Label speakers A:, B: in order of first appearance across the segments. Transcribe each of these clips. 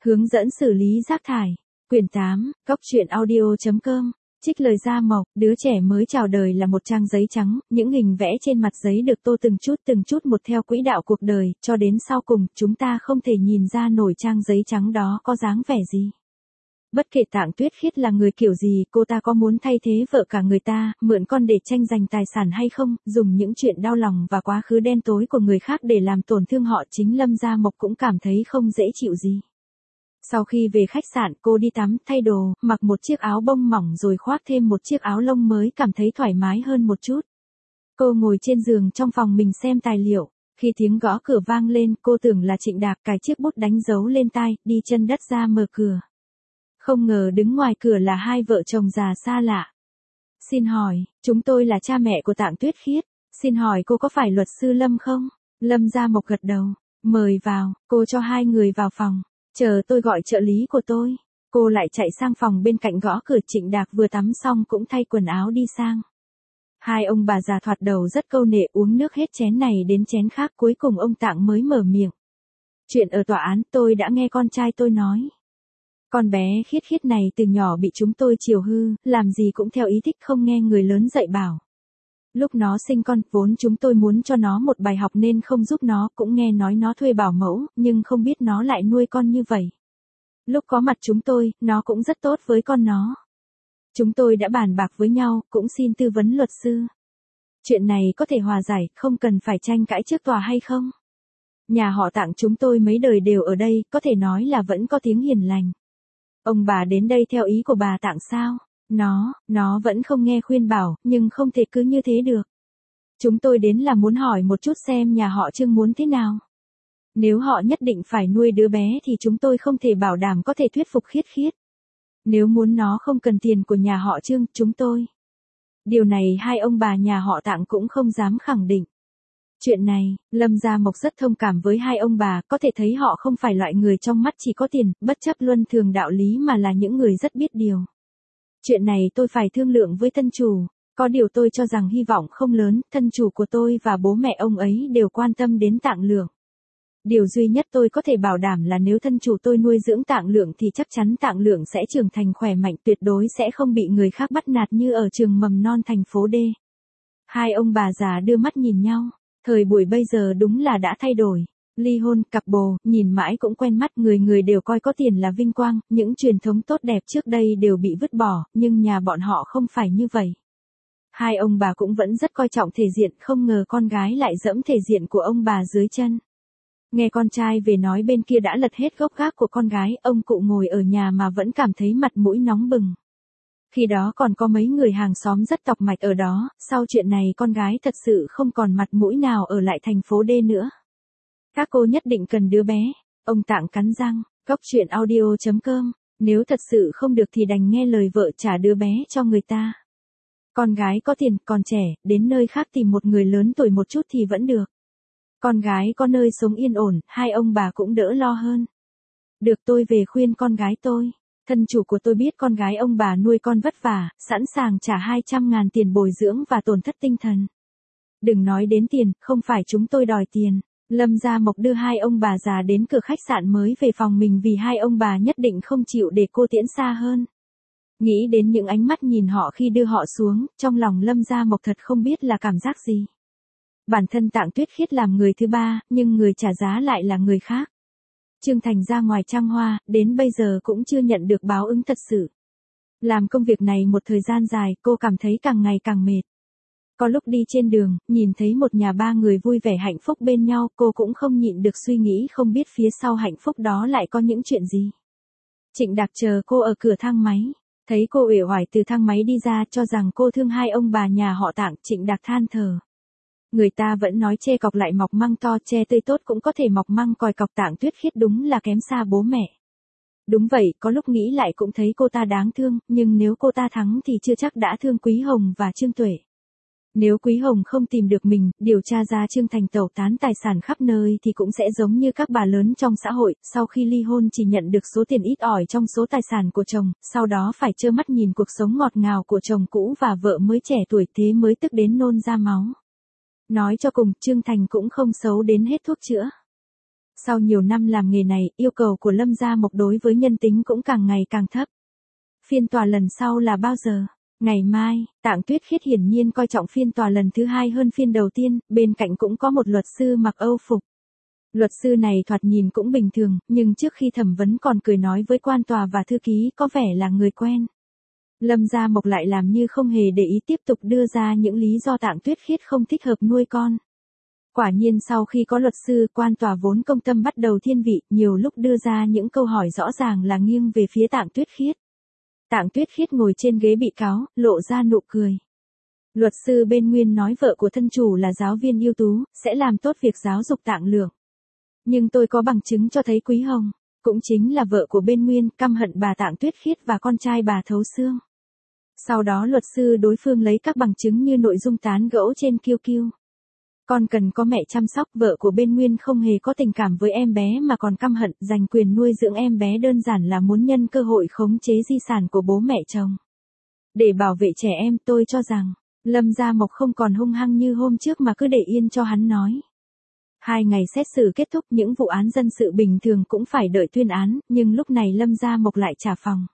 A: Hướng dẫn xử lý rác thải. Quyển 8, Cóc truyện audio.com. Trích lời Gia Mộc, đứa trẻ mới chào đời là một trang giấy trắng, những hình vẽ trên mặt giấy được tô từng chút một theo quỹ đạo cuộc đời, cho đến sau cùng, chúng ta không thể nhìn ra nổi trang giấy trắng đó có dáng vẻ gì. Bất kể Tạng Tuyết Khiết là người kiểu gì, cô ta có muốn thay thế vợ cả người ta, mượn con để tranh giành tài sản hay không, dùng những chuyện đau lòng và quá khứ đen tối của người khác để làm tổn thương họ, chính Lâm Gia Mộc cũng cảm thấy không dễ chịu gì. Sau khi về khách sạn, cô đi tắm, thay đồ, mặc một chiếc áo bông mỏng rồi khoác thêm một chiếc áo lông mới, cảm thấy thoải mái hơn một chút. Cô ngồi trên giường trong phòng mình xem tài liệu. Khi tiếng gõ cửa vang lên, cô tưởng là Trịnh Đạc, cài chiếc bút đánh dấu lên tai, đi chân đất ra mở cửa. Không ngờ đứng ngoài cửa là hai vợ chồng già xa lạ. Xin hỏi, chúng tôi là cha mẹ của Tạng Tuyết Khiết. Xin hỏi cô có phải luật sư Lâm không? Lâm Gia Mộc gật đầu. Mời vào, cô cho hai người vào phòng. Chờ tôi gọi trợ lý của tôi. Cô lại chạy sang phòng bên cạnh gõ cửa. Trịnh Đạc vừa tắm xong cũng thay quần áo đi sang. Hai ông bà già thoạt đầu rất câu nệ, uống nước hết chén này đến chén khác, cuối cùng ông Tạng mới mở miệng. Chuyện ở tòa án tôi đã nghe con trai tôi nói. Con bé Khiết Khiết này từ nhỏ bị chúng tôi chiều hư, làm gì cũng theo ý thích, không nghe người lớn dạy bảo. Lúc nó sinh con, vốn chúng tôi muốn cho nó một bài học nên không giúp nó, cũng nghe nói nó thuê bảo mẫu, nhưng không biết nó lại nuôi con như vậy. Lúc có mặt chúng tôi, nó cũng rất tốt với con nó. Chúng tôi đã bàn bạc với nhau, cũng xin tư vấn luật sư. Chuyện này có thể hòa giải, không cần phải tranh cãi trước tòa hay không? Nhà họ Tạng chúng tôi mấy đời đều ở đây, có thể nói là vẫn có tiếng hiền lành. Ông bà đến đây theo ý của bà Tạng sao? Nó vẫn không nghe khuyên bảo, nhưng không thể cứ như thế được. Chúng tôi đến là muốn hỏi một chút xem nhà họ Trương muốn thế nào. Nếu họ nhất định phải nuôi đứa bé thì chúng tôi không thể bảo đảm có thể thuyết phục Khiết Khiết. Nếu muốn nó không cần tiền của nhà họ Trương, chúng tôi. Điều này hai ông bà nhà họ Tạng cũng không dám khẳng định. Chuyện này, Lâm Gia Mộc rất thông cảm với hai ông bà, có thể thấy họ không phải loại người trong mắt chỉ có tiền, bất chấp luân thường đạo lý mà là những người rất biết điều. Chuyện này tôi phải thương lượng với thân chủ, có điều tôi cho rằng hy vọng không lớn, thân chủ của tôi và bố mẹ ông ấy đều quan tâm đến Tạng Lượng. Điều duy nhất tôi có thể bảo đảm là nếu thân chủ tôi nuôi dưỡng Tạng Lượng thì chắc chắn Tạng Lượng sẽ trưởng thành khỏe mạnh, tuyệt đối sẽ không bị người khác bắt nạt như ở trường mầm non thành phố D. Hai ông bà già đưa mắt nhìn nhau. Thời buổi bây giờ đúng là đã thay đổi. Ly hôn, cặp bồ, nhìn mãi cũng quen mắt, người người đều coi có tiền là vinh quang, những truyền thống tốt đẹp trước đây đều bị vứt bỏ, nhưng nhà bọn họ không phải như vậy. Hai ông bà cũng vẫn rất coi trọng thể diện, không ngờ con gái lại dẫm thể diện của ông bà dưới chân. Nghe con trai về nói bên kia đã lật hết gốc gác của con gái, ông cụ ngồi ở nhà mà vẫn cảm thấy mặt mũi nóng bừng. Khi đó còn có mấy người hàng xóm rất tọc mạch ở đó, sau chuyện này con gái thật sự không còn mặt mũi nào ở lại thành phố D nữa. Các cô nhất định cần đứa bé. Ông Tạng cắn răng, Cóc truyện audio.com, nếu thật sự không được thì đành nghe lời vợ trả đứa bé cho người ta. Con gái có tiền, còn trẻ, đến nơi khác tìm một người lớn tuổi một chút thì vẫn được. Con gái có nơi sống yên ổn, hai ông bà cũng đỡ lo hơn. Được, tôi về khuyên con gái tôi. Thân chủ của tôi biết con gái ông bà nuôi con vất vả, sẵn sàng trả 200.000 tiền bồi dưỡng và tổn thất tinh thần. Đừng nói đến tiền, không phải chúng tôi đòi tiền. Lâm Gia Mộc đưa hai ông bà già đến cửa khách sạn mới về phòng mình vì hai ông bà nhất định không chịu để cô tiễn xa hơn. Nghĩ đến những ánh mắt nhìn họ khi đưa họ xuống, trong lòng Lâm Gia Mộc thật không biết là cảm giác gì. Bản thân Tạng Tuyết Khiết làm người thứ ba, nhưng người trả giá lại là người khác. Trương Thành ra ngoài trăng hoa, đến bây giờ cũng chưa nhận được báo ứng thật sự. Làm công việc này một thời gian dài, cô cảm thấy càng ngày càng mệt. Có lúc đi trên đường, nhìn thấy một nhà ba người vui vẻ hạnh phúc bên nhau, cô cũng không nhịn được suy nghĩ không biết phía sau hạnh phúc đó lại có những chuyện gì. Trịnh Đạc chờ cô ở cửa thang máy. Thấy cô uể oải từ thang máy đi ra, cho rằng cô thương hai ông bà nhà họ Tạng, Trịnh Đạc than thở. Người ta vẫn nói tre cọc lại mọc măng to, tre tươi tốt cũng có thể mọc măng còi cọc, Tạng Tuyết Khiết đúng là kém xa bố mẹ. Đúng vậy, có lúc nghĩ lại cũng thấy cô ta đáng thương, nhưng nếu cô ta thắng thì chưa chắc đã thương Quý Hồng và Trương Tuệ. Nếu Quý Hồng không tìm được mình, điều tra ra Trương Thành tẩu tán tài sản khắp nơi thì cũng sẽ giống như các bà lớn trong xã hội, sau khi ly hôn chỉ nhận được số tiền ít ỏi trong số tài sản của chồng, sau đó phải trơ mắt nhìn cuộc sống ngọt ngào của chồng cũ và vợ mới trẻ tuổi, thế mới tức đến nôn ra máu. Nói cho cùng, Trương Thành cũng không xấu đến hết thuốc chữa. Sau nhiều năm làm nghề này, yêu cầu của Lâm Gia Mộc đối với nhân tính cũng càng ngày càng thấp. Phiên tòa lần sau là bao giờ? Ngày mai. Tạng Tuyết Khiết hiển nhiên coi trọng phiên tòa lần thứ hai hơn phiên đầu tiên, bên cạnh cũng có một luật sư mặc Âu phục. Luật sư này thoạt nhìn cũng bình thường, nhưng trước khi thẩm vấn còn cười nói với quan tòa và thư ký có vẻ là người quen. Lâm Gia Mộc lại làm như không hề để ý, tiếp tục đưa ra những lý do Tạng Tuyết Khiết không thích hợp nuôi con. Quả nhiên sau khi có luật sư, quan tòa vốn công tâm bắt đầu thiên vị, nhiều lúc đưa ra những câu hỏi rõ ràng là nghiêng về phía Tạng Tuyết Khiết. Tạng Tuyết Khiết ngồi trên ghế bị cáo, lộ ra nụ cười. Luật sư bên Nguyên nói vợ của thân chủ là giáo viên ưu tú, sẽ làm tốt việc giáo dục Tạng Lượng. Nhưng tôi có bằng chứng cho thấy Quý Hồng, cũng chính là vợ của bên Nguyên, căm hận bà Tạng Tuyết Khiết và con trai bà thấu xương. Sau đó luật sư đối phương lấy các bằng chứng như nội dung tán gẫu trên QQ. Con cần có mẹ chăm sóc, vợ của bên Nguyên không hề có tình cảm với em bé mà còn căm hận, giành quyền nuôi dưỡng em bé đơn giản là muốn nhân cơ hội khống chế di sản của bố mẹ chồng. Để bảo vệ trẻ em, tôi cho rằng, Lâm Gia Mộc không còn hung hăng như hôm trước mà cứ để yên cho hắn nói. 2 ngày xét xử kết thúc, những vụ án dân sự bình thường cũng phải đợi tuyên án, nhưng lúc này Lâm Gia Mộc lại trả phòng.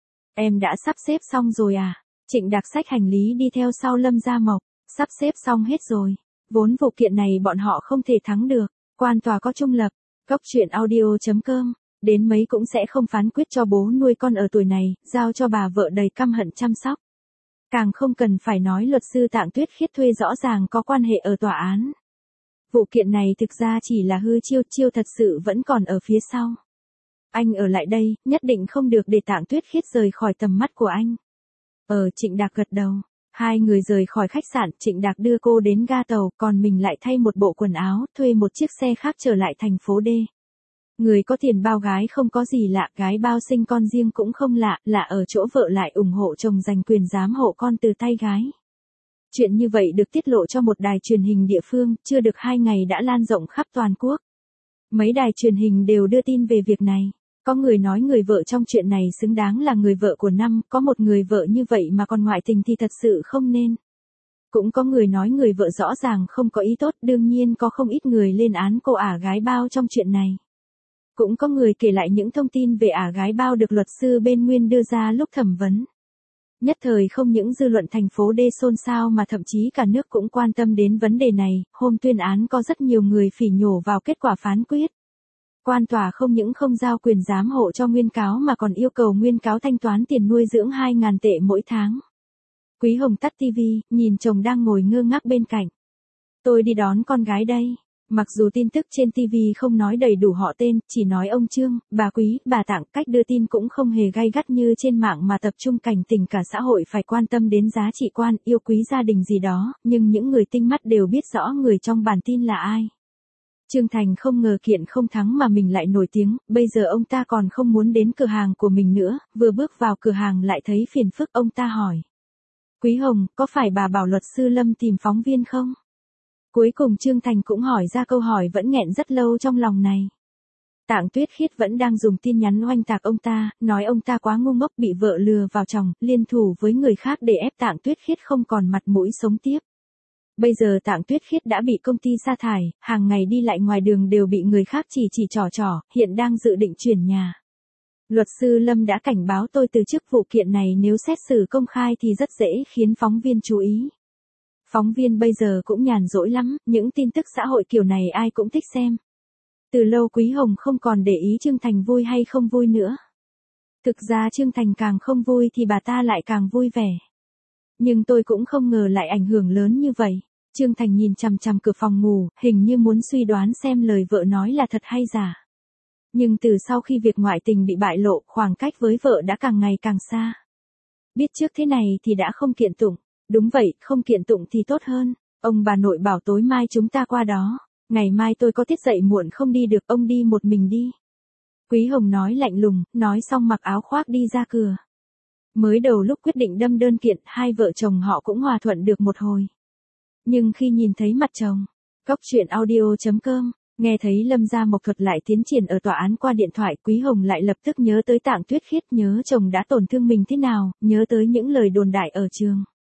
A: Em đã sắp xếp xong rồi à? Trịnh Đạc xách hành lý đi theo sau Lâm Gia Mộc. Sắp xếp xong hết rồi. Vốn vụ kiện này bọn họ không thể thắng được. Quan tòa có trung lập. Cốc truyện audio.com. Đến mấy cũng sẽ không phán quyết cho bố nuôi con ở tuổi này, giao cho bà vợ đầy căm hận chăm sóc. Càng không cần phải nói luật sư Tạng Tuyết Khiết thuê rõ ràng có quan hệ ở tòa án. Vụ kiện này thực ra chỉ là hư chiêu, chiêu thật sự vẫn còn ở phía sau. Anh ở lại đây, nhất định không được để Tạng Tuyết Khiết rời khỏi tầm mắt của anh. Trịnh Đạc gật đầu. 2 người rời khỏi khách sạn, Trịnh Đạc đưa cô đến ga tàu, còn mình lại thay một bộ quần áo, thuê một chiếc xe khác trở lại thành phố D. Người có tiền bao gái không có gì lạ, gái bao sinh con riêng cũng không lạ, lạ ở chỗ vợ lại ủng hộ chồng giành quyền giám hộ con từ tay gái. Chuyện như vậy được tiết lộ cho một đài truyền hình địa phương, chưa được 2 ngày đã lan rộng khắp toàn quốc. Mấy đài truyền hình đều đưa tin về việc này. Có người nói người vợ trong chuyện này xứng đáng là người vợ của năm, có một người vợ như vậy mà còn ngoại tình thì thật sự không nên. Cũng có người nói người vợ rõ ràng không có ý tốt, đương nhiên có không ít người lên án cô ả gái bao trong chuyện này. Cũng có người kể lại những thông tin về ả gái bao được luật sư bên Nguyên đưa ra lúc thẩm vấn. Nhất thời không những dư luận thành phố D xôn xao mà thậm chí cả nước cũng quan tâm đến vấn đề này, hôm tuyên án có rất nhiều người phỉ nhổ vào kết quả phán quyết. Quan tòa không những không giao quyền giám hộ cho nguyên cáo mà còn yêu cầu nguyên cáo thanh toán tiền nuôi dưỡng 2.000 tệ mỗi tháng. Quý Hồng tắt tivi, nhìn chồng đang ngồi ngơ ngác bên cạnh. Tôi đi đón con gái đây. Mặc dù tin tức trên TV không nói đầy đủ họ tên, chỉ nói ông Trương, bà Quý, bà Tạng, cách đưa tin cũng không hề gay gắt như trên mạng mà tập trung cảnh tỉnh cả xã hội phải quan tâm đến giá trị quan, yêu quý gia đình gì đó, nhưng những người tinh mắt đều biết rõ người trong bản tin là ai. Trương Thành không ngờ kiện không thắng mà mình lại nổi tiếng, bây giờ ông ta còn không muốn đến cửa hàng của mình nữa, vừa bước vào cửa hàng lại thấy phiền phức, ông ta hỏi. Quý Hồng, có phải bà bảo luật sư Lâm tìm phóng viên không? Cuối cùng Trương Thành cũng hỏi ra câu hỏi vẫn nghẹn rất lâu trong lòng này. Tạng Tuyết Khiết vẫn đang dùng tin nhắn oanh tạc ông ta, nói ông ta quá ngu ngốc bị vợ lừa vào chồng, liên thủ với người khác để ép Tạng Tuyết Khiết không còn mặt mũi sống tiếp. Bây giờ Tạng Tuyết Khiết đã bị công ty sa thải, hàng ngày đi lại ngoài đường đều bị người khác chỉ trỏ, hiện đang dự định chuyển nhà. Luật sư Lâm đã cảnh báo tôi từ chức vụ kiện này nếu xét xử công khai thì rất dễ khiến phóng viên chú ý. Phóng viên bây giờ cũng nhàn rỗi lắm, những tin tức xã hội kiểu này ai cũng thích xem. Từ lâu Quý Hồng không còn để ý Trương Thành vui hay không vui nữa. Thực ra Trương Thành càng không vui thì bà ta lại càng vui vẻ. Nhưng tôi cũng không ngờ lại ảnh hưởng lớn như vậy. Trương Thành nhìn chằm chằm cửa phòng ngủ, hình như muốn suy đoán xem lời vợ nói là thật hay giả. Nhưng từ sau khi việc ngoại tình bị bại lộ, khoảng cách với vợ đã càng ngày càng xa. Biết trước thế này thì đã không kiện tụng. Đúng vậy, không kiện tụng thì tốt hơn. Ông bà nội bảo tối mai chúng ta qua đó. Ngày mai tôi có tiết dậy muộn không đi được, ông đi một mình đi. Quý Hồng nói lạnh lùng, nói xong mặc áo khoác đi ra cửa. Mới đầu lúc quyết định đâm đơn kiện, hai vợ chồng họ cũng hòa thuận được một hồi. Nhưng khi nhìn thấy mặt chồng, Cốc truyện audio.com, nghe thấy Lâm Gia Mộc thuật lại tiến triển ở tòa án qua điện thoại, Quý Hồng lại lập tức nhớ tới Tạng Tuyết Khiết, nhớ chồng đã tổn thương mình thế nào, nhớ tới những lời đồn đại ở trường.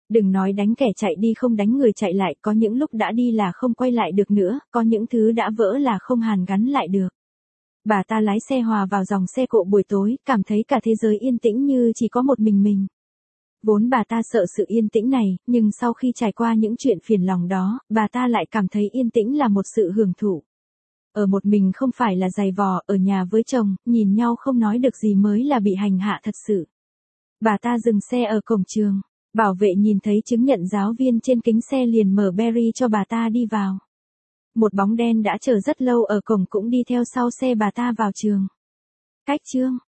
A: Đừng nói đánh kẻ chạy đi không đánh người chạy lại, có những lúc đã đi là không quay lại được nữa, có những thứ đã vỡ là không hàn gắn lại được. Bà ta lái xe hòa vào dòng xe cộ buổi tối, cảm thấy cả thế giới yên tĩnh như chỉ có một mình. Vốn bà ta sợ sự yên tĩnh này, nhưng sau khi trải qua những chuyện phiền lòng đó, bà ta lại cảm thấy yên tĩnh là một sự hưởng thụ. Ở một mình không phải là giày vò, ở nhà với chồng, nhìn nhau không nói được gì mới là bị hành hạ thật sự. Bà ta dừng xe ở cổng trường. Bảo vệ nhìn thấy chứng nhận giáo viên trên kính xe liền mở berry cho bà ta đi vào. Một bóng đen đã chờ rất lâu ở cổng cũng đi theo sau xe bà ta vào trường. Cách chương